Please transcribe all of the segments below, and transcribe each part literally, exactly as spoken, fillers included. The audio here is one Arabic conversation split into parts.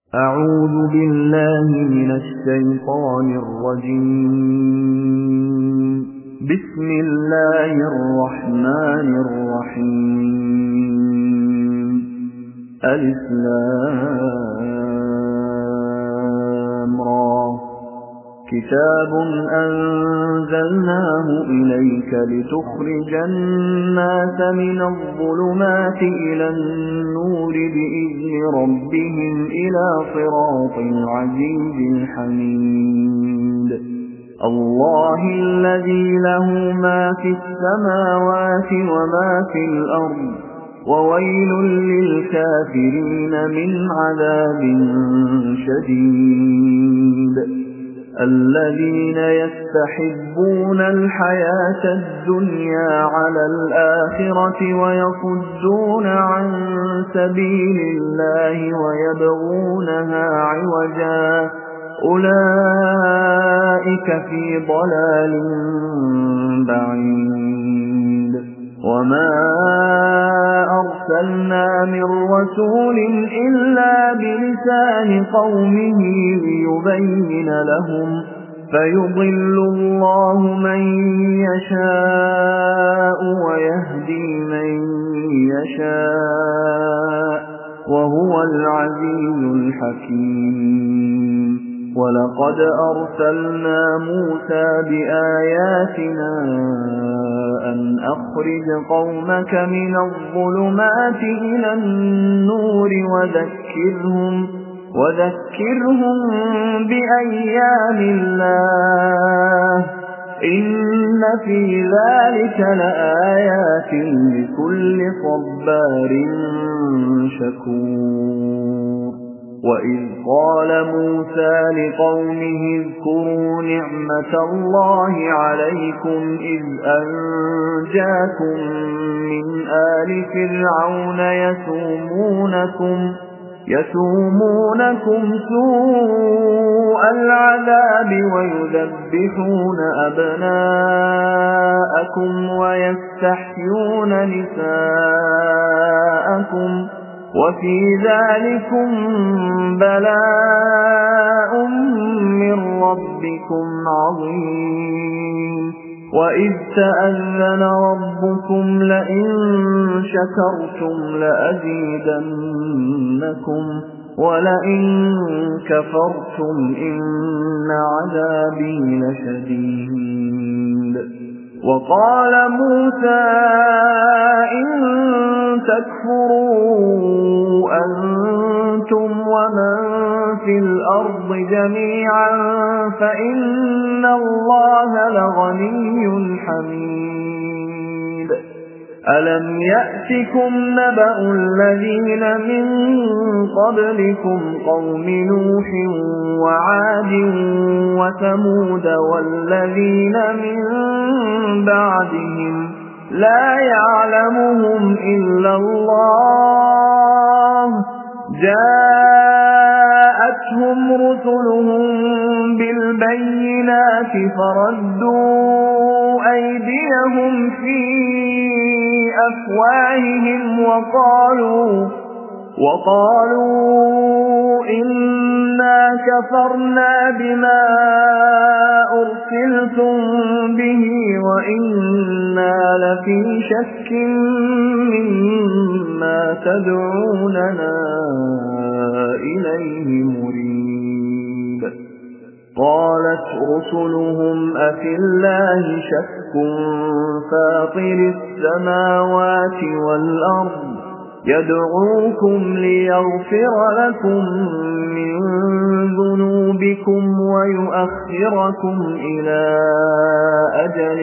أعوذ بالله من الشيطان الرجيم. بسم الله الرحمن الرحيم. ألف لام را. كتاب أنزلناه إليك لتخرج الناس من الظلمات إلى النور بإذن ربهم إلى صراط العزيز الحميد. الله الذي له ما في السماوات وما في الأرض، وويل للكافرين من عذاب شديد. الذين يستحبون الحياة الدنيا على الآخرة ويصدون عن سبيل الله ويبغونها عوجا، أولئك في ضلال بعيد. وما أرسلنا من رسول إلا بلسان قومه ليبين لهم، فيضل الله من يشاء ويهدي من يشاء، وهو العزيز الحكيم. ولقد أرسلنا موسى بآياتنا أن أخرج قومك من الظلمات إلى النور وذكرهم, وذكرهم بأيام الله، إن في ذلك لآيات لكل صبار شكور. وإذ قال موسى لقومه اذكروا نعمة الله عليكم إذ أنجاكم من آل فرعون يسومونكم, يسومونكم سوء العذاب ويذبحون أبناءكم ويستحيون نساءكم، وفي ذلكم بلاء من ربكم عظيم. وإذ تأذن ربكم لئن شكرتم لأزيدنكم ولئن كفرتم إن عذابي لشديد. وقال موسى إن تكفروا أنتم ومن في الأرض جميعا فإن الله لغني حميد. ألم يأتكم نبأ الذين من قبلكم قوم نوح وعاد وثمود والذين من بعدهم لا يعلمهم إلا الله، جاءتهم رسلهم بالبينات فردوا أيديهم في أفواههم وقالوا وقالوا إنا كفرنا بما أرسلتم به وإنا لفي شك مما تدعوننا إليه مريب. قالت رسلهم أفي الله شك فاطر السماوات والأرض يدعوكم ليغفر لكم من ذنوبكم ويؤخركم إلى أجل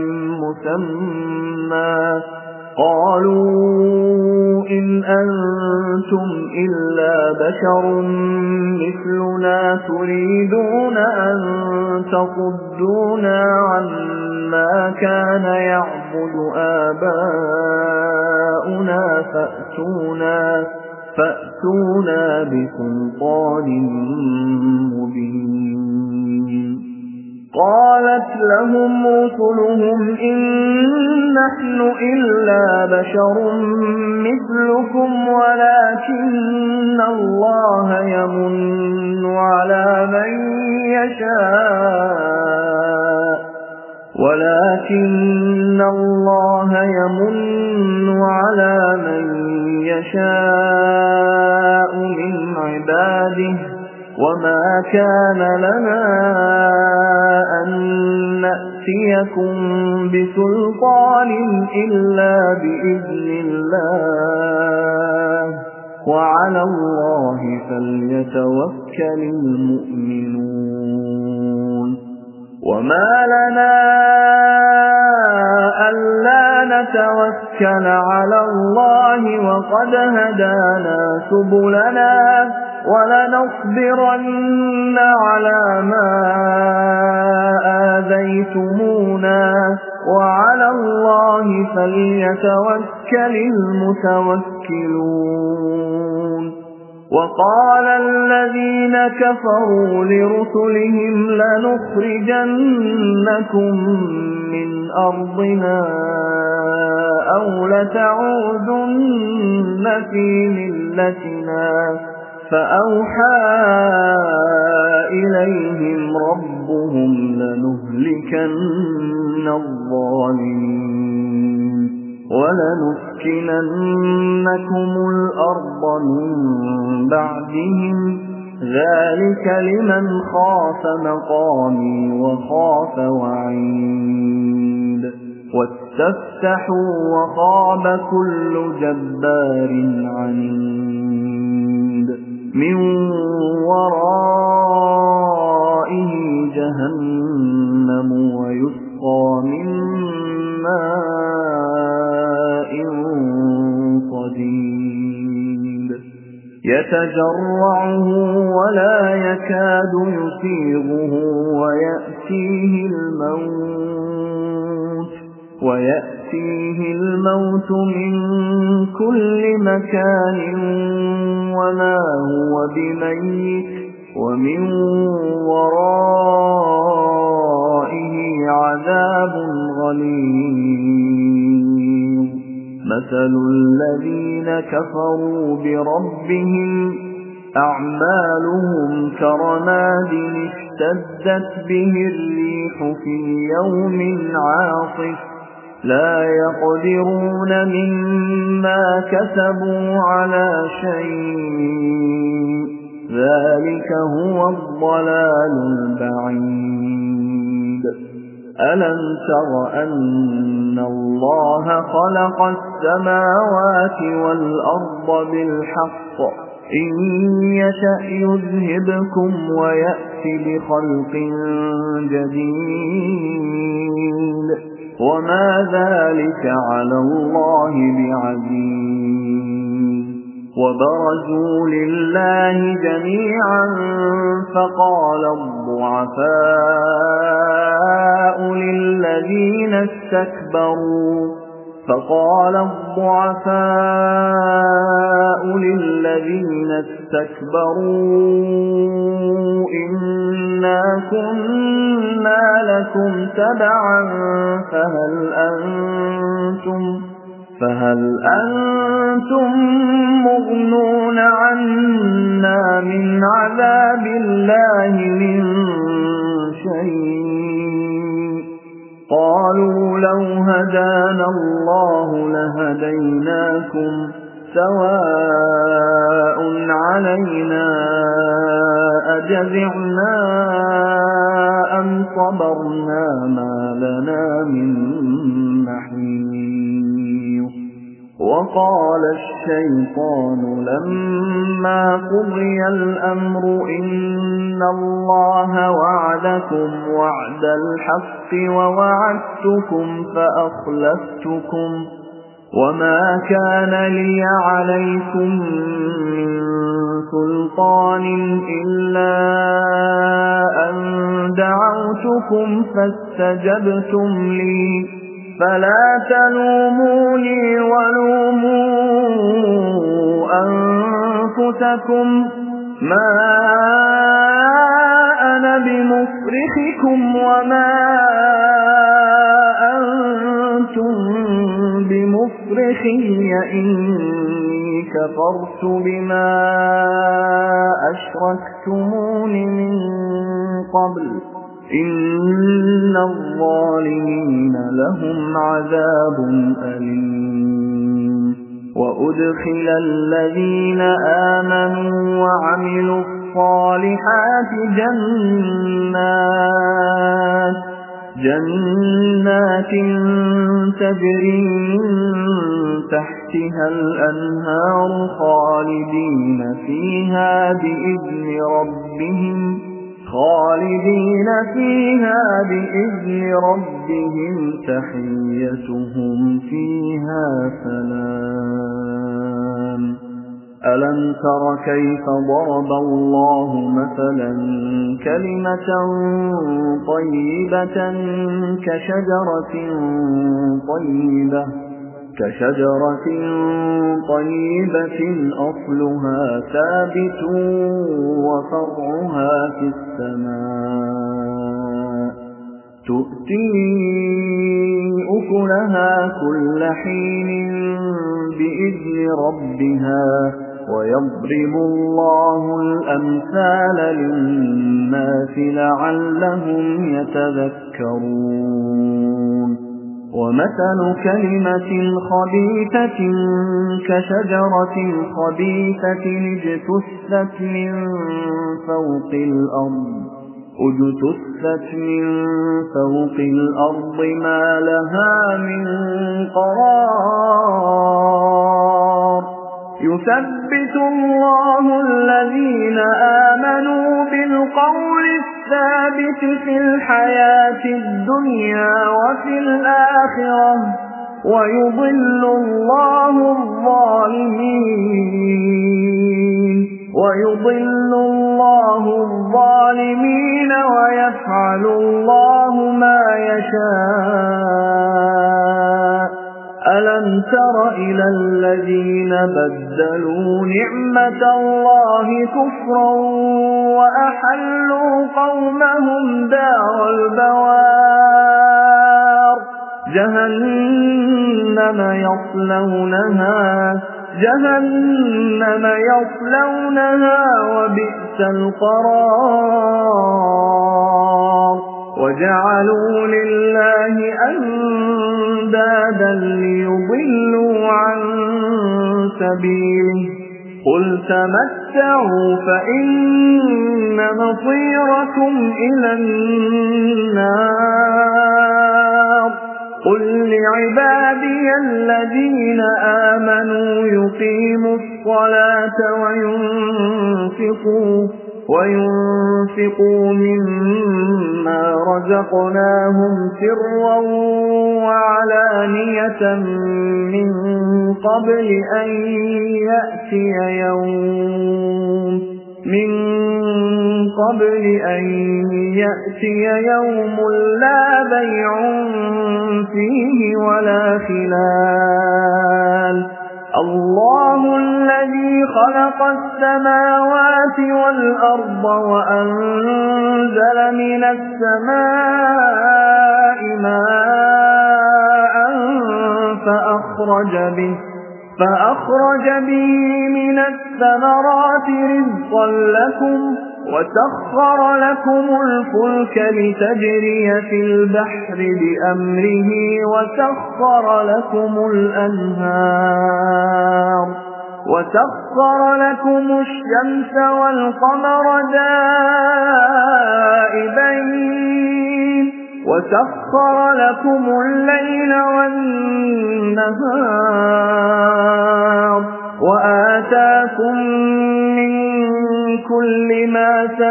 مسمى، قالوا إن أنتم إلا بشر مثلنا تريدون أن تصدونا عما كان يعبد آباؤنا فأتونا, فأتونا بسلطان مبين. قالت لهم رسلهم إن نحن إلا بشر مثلكم ولكن الله يمن ولكن الله يمن على من يشاء من عباده وما كان لنا أن نأتيكم بسلطان إلا بإذن الله وعلى الله فليتوكل المؤمنون وما لنا ألا نتوكل على الله وقد هدانا سبلنا ولنصبرن على ما آذيتمونا وعلى الله فليتوكل المتوكلون وقال الذين كفروا لرسلهم لنخرجنكم من أرضنا أو لتعودن في ملتنا فأوحى إليهم ربهم لنهلكن الظالمين ولنسكننكم الأرض من بعدهم ذلك لمن خاف مقامي وخاف وعيد واستفتحوا وخاب كل جبار عنيد من ورائه جهنم ويسقى من ماء صديد يتجرعه ولا يكاد يسيغه ويأتيه الموت ويأتيه الموت من كل مكان وما هو بميت ومن ورائه عذاب غليظ مثل الذين كفروا بربهم أعمالهم كرماد اشتدت به الريح في يوم عاصف لا يقدرون مما كسبوا على شيء ذلك هو الضلال البعيد ألم تر أن الله خلق السماوات والأرض بالحق إن يشأ يذهبكم ويأتي بخلق جديد وما ذلك على الله بعزيز وبرزوا لله جميعا فقال الضعفاء للذين استكبروا فقال الضعفاء للذين استكبروا إنا كنا لكم تبعا فهل أنتم فهل أنتم مغنون عنا من عذاب الله من شيء قالوا لو هدانا الله لهديناكم سواء علينا أجزعنا أم صبرنا ما لنا من محيص وقال الشيطان لما قضي الأمر إن الله وعدكم وعد الحق ووعدتكم فأخلفتكم وما كان لي عليكم من سلطان إلا أن دعوتكم فاستجبتم لي فلا تلوموني ولوموا أنفسكم ما أنا بمصرخكم وما أنتم بمصرخي إني كفرت بما أشركتمون من قبل إن الظالمين لهم عذاب أليم وأدخل الذين آمنوا وعملوا الصالحات جنات جنات تجري من تحتها الأنهار خالدين فيها بإذن ربهم خالدين فيها بإذن ربهم تحيتهم فيها سلام ألم تر كيف ضرب الله مثلا كلمة طيبة كشجرة طيبة كشجرة طيبة أصلها ثابت وفرعها في السماء تؤتي أكلها كل حين بإذن ربها ويضرب الله الأمثال للناس لعلهم يتذكرون ومثل كلمة خبيثة كشجرة خبيثة اجتثت من فوق الأرض اجتثت من فوق الأرض ما لها من قرار يثبت الله الذين آمنوا بالقول الثابت في الحياة الدنيا وفي الآخرة ويضل الله الظالمين ويضل الله الظالمين ويفعل الله ما يشاء ألم تر إلى الذين بدلوا نعمة الله كفرا وأحلوا قومهم دار البوار جهنم يصلونها جهنم يصلونها وبئس القرار وجعلوا لله أندادا ليضلوا عن سبيله قل تمتعوا فإن مصيركم إلى النار قل لعبادي الذين آمنوا يقيموا الصلاة وينفقوا وينفقوا مما رزقناهم سرا وعلانية من قبل أن يأتي يوم من قبل أن يأتي يوم لا بيع فيه ولا خلال الله الذي خلق السماوات والأرض وأنزل من السماء ماء فأخرج به فأخرج به من الثمرات رزقا لكم وسخر لكم الفلك لتجري في البحر بأمره وسخر لكم الأنهار وسخر لكم الشمس والقمر دائبين وسخر لكم الليل والنهار وآتاكم من كل ما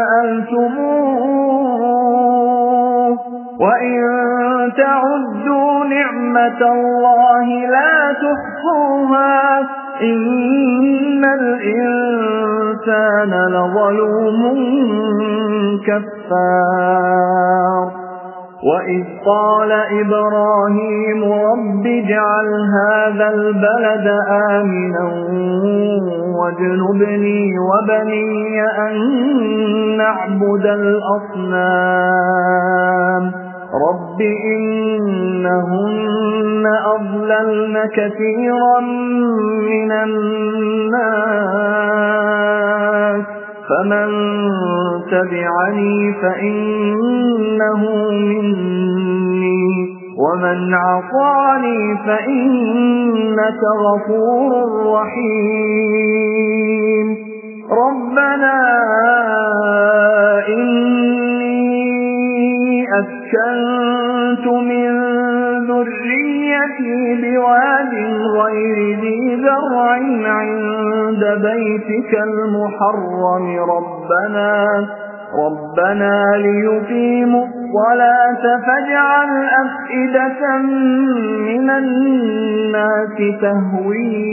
سألتموه وإن تعدوا نعمة الله لا تحصوها إن الإنسان لظلوم كفار وإذ قال إبراهيم رب اجعل هذا البلد آمنا واجنبني وبني أن نعبد الأصنام رب إنهن أضللن كثيرا من الناس فمن تبعني فإنه مني ومن عصاني فإنك غفور رحيم ربنا إني أسكنت من ذريتي بواد غير ذي زرع عند بيتك المحرم ربنا ربنا ليقيموا الصلاة فاجعل أفئدة من الناس تهوي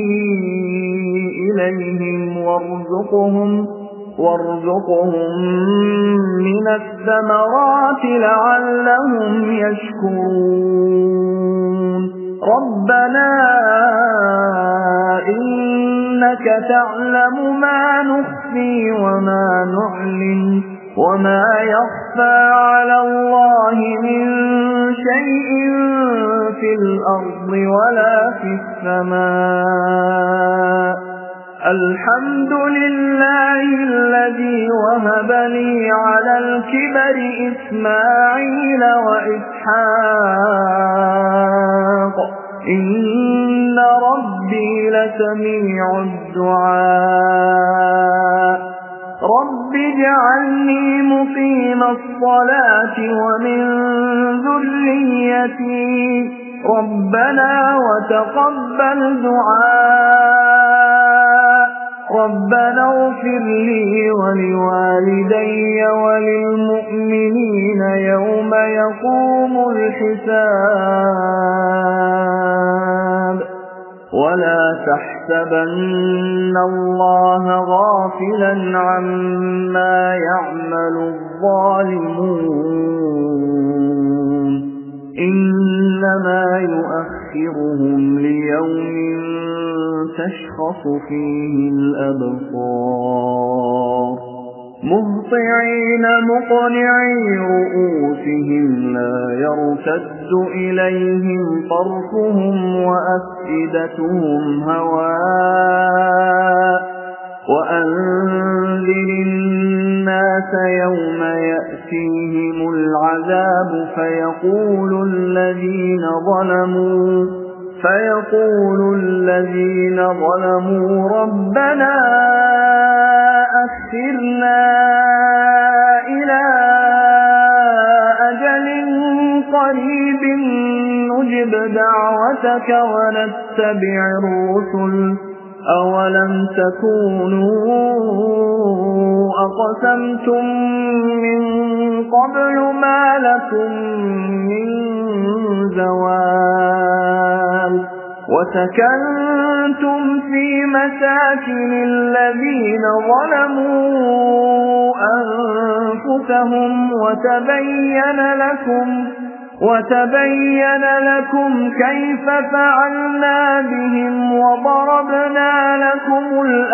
إليهم وارزقهم وارزقهم من الثمرات لعلهم يشكرون ربنا إنك تعلم ما نخفي وما نعلن وما يخفى على الله من شيء في الأرض ولا في السماء الحمد لله الذي وهب لي على الكبر إسماعيل وإسحاق إن ربي لسميع الدعاء رب اجعلني مقيم الصلاة ومن ذريتي ربنا وتقبل دعاء ربنا اغفر لي ولوالدي وللمؤمنين يوم يقوم الحساب ولا تحسبن الله غافلا عما يعمل الظالمون إنما يؤخرهم ليوم تشخص فيه الأبصار مهطعين مقنعي رؤوسهم لا يرتد إليهم طرفهم وأفئدتهم هواء وأنذر الناس يوم يأتيهم العذاب فيقول الذين ظلموا فيقول الذين ظلموا ربنا أخرنا إلى أجل قريب نجب دعوتك ونتبع الرسل أولم تكونوا أقسمتم من قبل ما لكم من زوال وسكنتم في مساكن الذين ظلموا أنفسهم وتبين لكم وتبين لكم كيف فعلنا بهم وضربنا لكم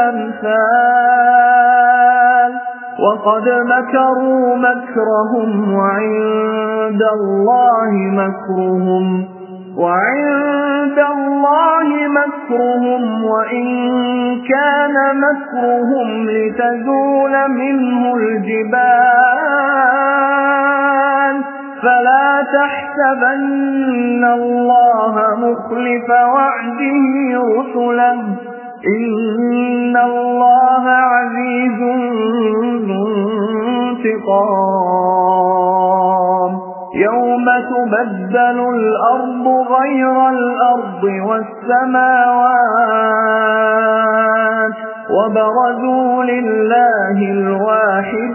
الأمثال وقد مكروا مكرهم وعند الله مكرهم وعند الله مكرهم وإن كان مكرهم لتزول منه الجبال فلا تحسبن الله مخلف وعده رسله إن الله عزيز ذو انتقام يوم تبدل الأرض غير الأرض والسماوات وبرزوا لله الواحد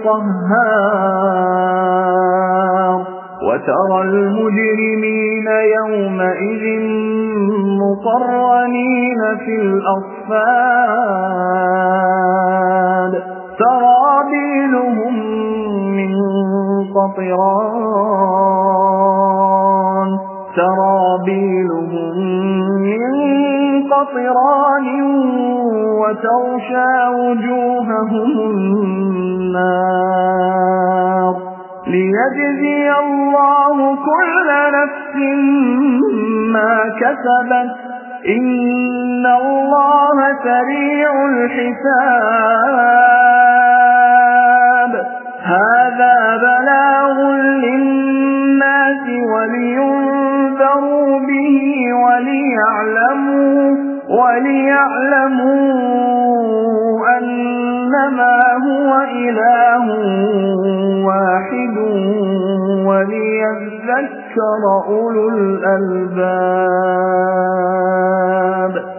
القهار وترى المجرمين يومئذ مقرنين في الأصفاد سرابيلهم من قطران سرابيلهم من قطران وتغشى وجوههم النار ليجزي الله كل نفس ما كسبت إن الله سريع الحساب ولينذروا به وليعلموا, وليعلموا أنما هو إله واحد وليذكر أولو الألباب.